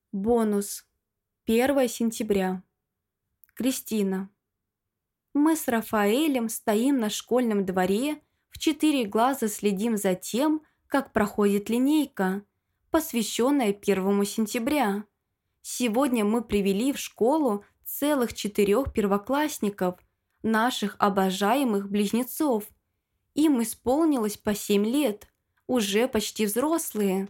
Бонус. 1 сентября. Кристина. Мы с Рафаэлем стоим на школьном дворе, в 4 глаза следим за тем, как проходит линейка, посвященная 1 сентября. Сегодня мы привели в школу целых 4 первоклассников, наших обожаемых близнецов. Им исполнилось по 7 лет, уже почти взрослые.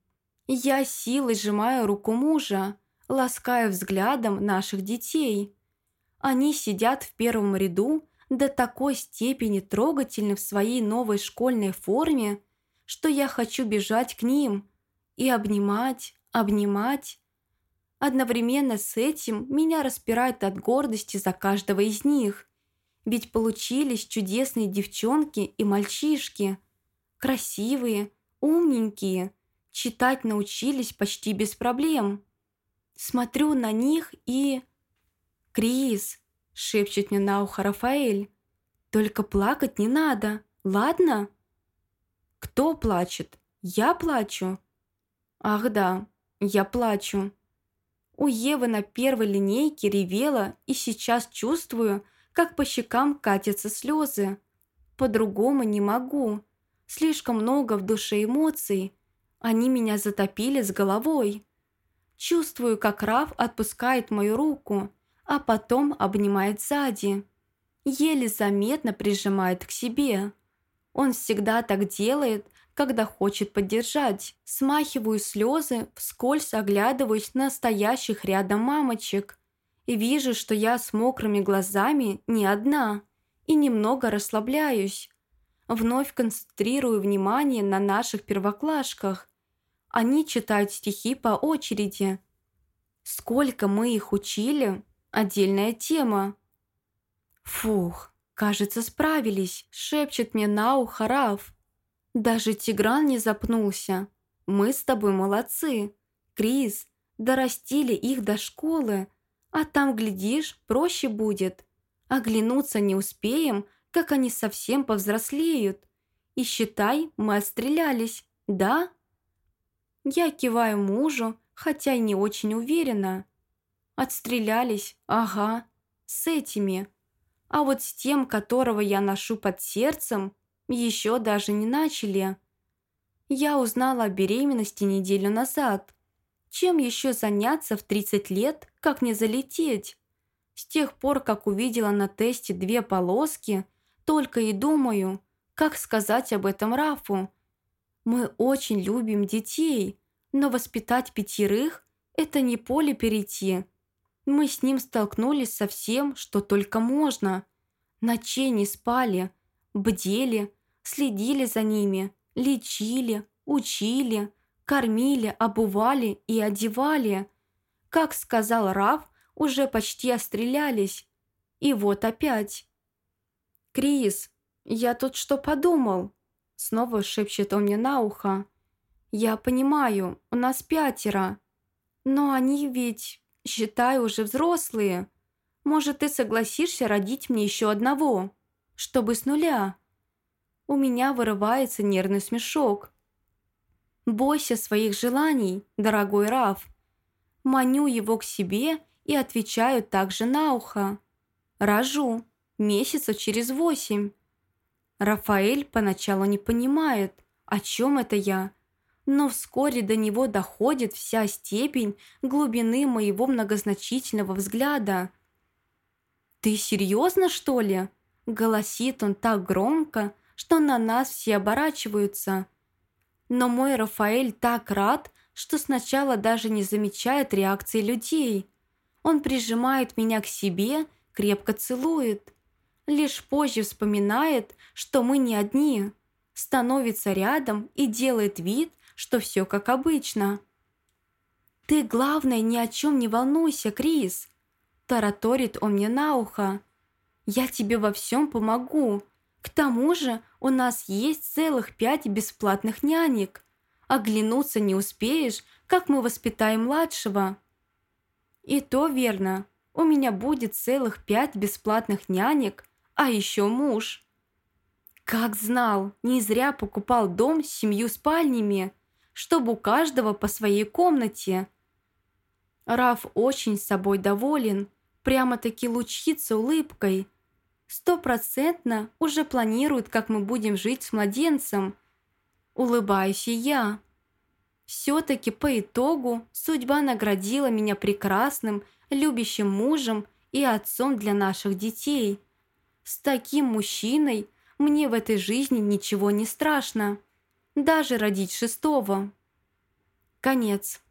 Я силой сжимаю руку мужа, лаская взглядом наших детей. Они сидят в первом ряду, до такой степени трогательны в своей новой школьной форме, что я хочу бежать к ним и обнимать, обнимать. Одновременно с этим меня распирает от гордости за каждого из них, ведь получились чудесные девчонки и мальчишки, красивые, умненькие, читать научились почти без проблем. Смотрю на них и... «Крис!» – шепчет мне на ухо Рафаэль. «Только плакать не надо, ладно?» «Кто плачет? Я плачу?» «Ах да, я плачу». У Евы на первой линейке ревела, и сейчас чувствую, как по щекам катятся слезы. По-другому не могу. Слишком много в душе эмоций. Они меня затопили с головой. Чувствую, как Раф отпускает мою руку, а потом обнимает сзади. Еле заметно прижимает к себе. Он всегда так делает, когда хочет поддержать. Смахиваю слезы, вскользь оглядываюсь на стоящих рядом мамочек. И вижу, что я с мокрыми глазами не одна, и немного расслабляюсь. Вновь концентрирую внимание на наших первоклашках. Они читают стихи по очереди. Сколько мы их учили – отдельная тема. «Фух, кажется, справились», – шепчет мне на ухо Раф. Даже Тигран не запнулся. «Мы с тобой молодцы. Крис, дорастили их до школы, а там, глядишь, проще будет. Оглянуться не успеем, как они совсем повзрослеют. И считай, мы отстрелялись, да?» Я киваю мужу, хотя и не очень уверена. Отстрелялись, ага, с этими. А вот с тем, которого я ношу под сердцем, еще даже не начали. Я узнала о беременности неделю назад. Чем еще заняться в 30 лет, как не залететь? С тех пор, как увидела на тесте 2 полоски, только и думаю, как сказать об этом Рафу. Мы очень любим детей, но воспитать 5 – это не поле перейти. Мы с ним столкнулись со всем, что только можно. Ночей не спали, бдели, следили за ними, лечили, учили, кормили, обували и одевали. Как сказал Раф, уже почти отстрелялись. И вот опять. «Крис, я тут что подумал?» Снова шепчет он мне на ухо. «Я понимаю, у нас 5, но они ведь, считай, уже взрослые. Может, ты согласишься родить мне еще одного, чтобы с нуля?» У меня вырывается нервный смешок. «Бойся своих желаний, дорогой Раф». Маню его к себе и отвечаю также на ухо. «Рожу, месяцев через 8». Рафаэль поначалу не понимает, о чем это я, но вскоре до него доходит вся степень глубины моего многозначительного взгляда. «Ты серьезно, что ли?» – голосит он так громко, что на нас все оборачиваются. Но мой Рафаэль так рад, что сначала даже не замечает реакции людей. Он прижимает меня к себе, крепко целует. Лишь позже вспоминает, что мы не одни. Становится рядом и делает вид, что все как обычно. «Ты, главное, ни о чем не волнуйся, Крис», – тараторит он мне на ухо. «Я тебе во всем помогу. К тому же у нас есть целых 5 бесплатных нянек. Оглянуться не успеешь, как мы воспитаем младшего». И то верно. У меня будет целых 5 бесплатных нянек, а еще муж. Как знал, не зря покупал дом с 7 спальнями, чтобы у каждого по своей комнате. Раф очень собой доволен, прямо-таки лучится улыбкой. Стопроцентно уже планирует, как мы будем жить с младенцем. Улыбаюсь и я. Все-таки по итогу судьба наградила меня прекрасным, любящим мужем и отцом для наших детей. С таким мужчиной мне в этой жизни ничего не страшно. Даже родить шестого. Конец.